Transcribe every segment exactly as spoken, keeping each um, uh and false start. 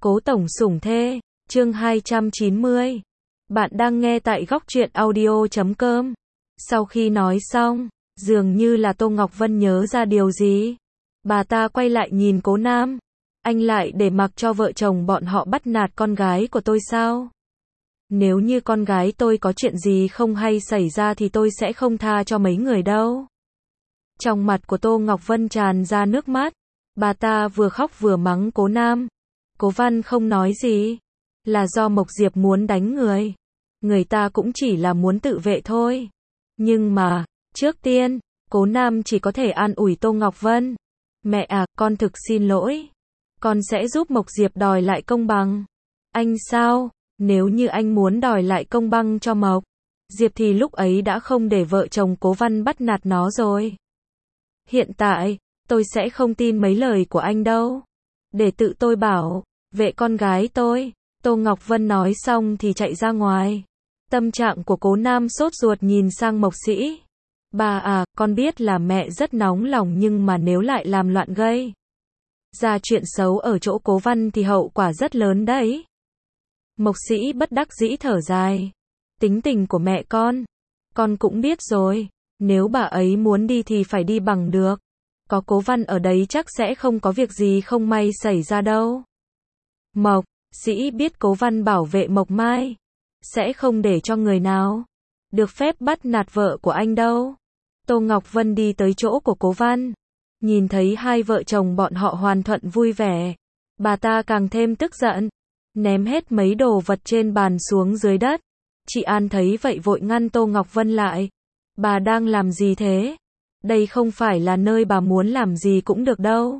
Cố tổng sủng thê, chương hai trăm chín mươi. Bạn đang nghe tại góc truyện audio chấm com. Sau khi nói xong, dường như là Tô Ngọc Vân nhớ ra điều gì. Bà ta quay lại nhìn Cố Nam. Anh lại để mặc cho vợ chồng bọn họ bắt nạt con gái của tôi sao? Nếu như con gái tôi có chuyện gì không hay xảy ra thì tôi sẽ không tha cho mấy người đâu. Trong mặt của Tô Ngọc Vân tràn ra nước mắt. Bà ta vừa khóc vừa mắng Cố Nam. Cố Văn không nói gì. Là do Mộc Diệp muốn đánh người. Người ta cũng chỉ là muốn tự vệ thôi. Nhưng mà, trước tiên, Cố Nam chỉ có thể an ủi Tô Ngọc Vân. Mẹ à, con thực xin lỗi. Con sẽ giúp Mộc Diệp đòi lại công bằng. Anh sao? Nếu như anh muốn đòi lại công bằng cho Mộc Diệp thì lúc ấy đã không để vợ chồng Cố Văn bắt nạt nó rồi. Hiện tại, tôi sẽ không tin mấy lời của anh đâu. Để tự tôi bảo vệ con gái tôi. Tô Ngọc Vân nói xong thì chạy ra ngoài. Tâm trạng của Cố Nam sốt ruột nhìn sang Mộc Sĩ. Bà à, con biết là mẹ rất nóng lòng nhưng mà nếu lại làm loạn gây ra chuyện xấu ở chỗ Cố Văn thì hậu quả rất lớn đấy. Mộc Sĩ bất đắc dĩ thở dài. Tính tình của mẹ con, con cũng biết rồi. Nếu bà ấy muốn đi thì phải đi bằng được. Có Cố Văn ở đấy chắc sẽ không có việc gì không may xảy ra đâu. Mộc Sĩ biết Cố Văn bảo vệ Mộc Mai, sẽ không để cho người nào được phép bắt nạt vợ của anh đâu. Tô Ngọc Vân đi tới chỗ của Cố Văn, nhìn thấy hai vợ chồng bọn họ hoàn thuận vui vẻ. Bà ta càng thêm tức giận, ném hết mấy đồ vật trên bàn xuống dưới đất. Chị An thấy vậy vội ngăn Tô Ngọc Vân lại. Bà đang làm gì thế? Đây không phải là nơi bà muốn làm gì cũng được đâu.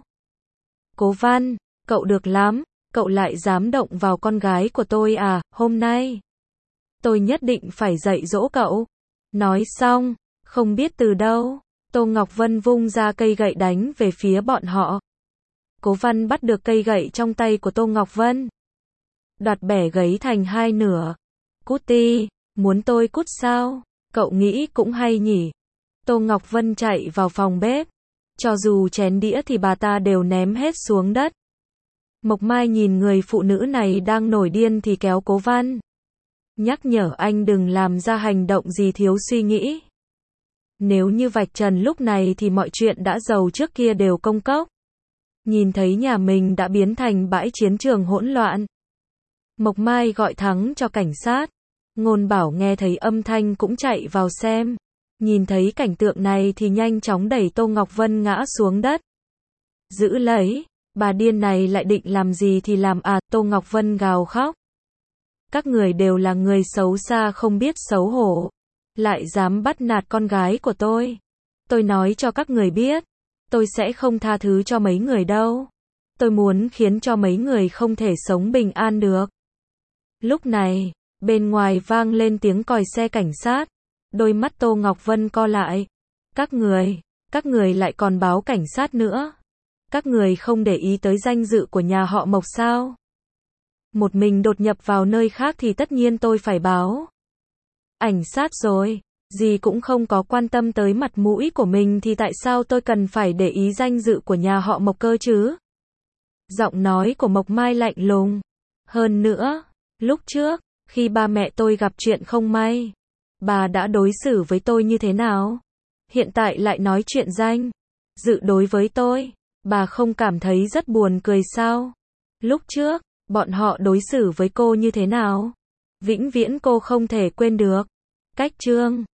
Cố Văn, cậu được lắm. Cậu lại dám động vào con gái của tôi à? Hôm nay tôi nhất định phải dạy dỗ cậu. Nói xong, không biết từ đâu, Tô Ngọc Vân vung ra cây gậy đánh về phía bọn họ. Cố Văn bắt được cây gậy trong tay của Tô Ngọc Vân, đoạt bẻ gấy thành hai nửa. Cút đi, muốn tôi cút sao? Cậu nghĩ cũng hay nhỉ. Tô Ngọc Vân chạy vào phòng bếp. Cho dù chén đĩa thì bà ta đều ném hết xuống đất. Mộc Mai nhìn người phụ nữ này đang nổi điên thì kéo Cố Văn. Nhắc nhở anh đừng làm ra hành động gì thiếu suy nghĩ. Nếu như vạch trần lúc này thì mọi chuyện đã giàu trước kia đều công cốc. Nhìn thấy nhà mình đã biến thành bãi chiến trường hỗn loạn. Mộc Mai gọi thắng cho cảnh sát. Ngôn Bảo nghe thấy âm thanh cũng chạy vào xem. Nhìn thấy cảnh tượng này thì nhanh chóng đẩy Tô Ngọc Vân ngã xuống đất. Giữ lấy. Bà điên này lại định làm gì thì làm à? Tô Ngọc Vân gào khóc. Các người đều là người xấu xa không biết xấu hổ. Lại dám bắt nạt con gái của tôi. Tôi nói cho các người biết. Tôi sẽ không tha thứ cho mấy người đâu. Tôi muốn khiến cho mấy người không thể sống bình an được. Lúc này, bên ngoài vang lên tiếng còi xe cảnh sát. Đôi mắt Tô Ngọc Vân co lại. Các người, các người lại còn báo cảnh sát nữa. Các người không để ý tới danh dự của nhà họ Mộc sao? Một mình đột nhập vào nơi khác thì tất nhiên tôi phải báo ảnh sát rồi. Gì cũng không có quan tâm tới mặt mũi của mình thì tại sao tôi cần phải để ý danh dự của nhà họ Mộc cơ chứ? Giọng nói của Mộc Mai lạnh lùng. Hơn nữa, lúc trước, khi ba mẹ tôi gặp chuyện không may, bà đã đối xử với tôi như thế nào? Hiện tại lại nói chuyện danh dự đối với tôi. Bà không cảm thấy rất buồn cười sao? Lúc trước, bọn họ đối xử với cô như thế nào? Vĩnh viễn cô không thể quên được. Cách chương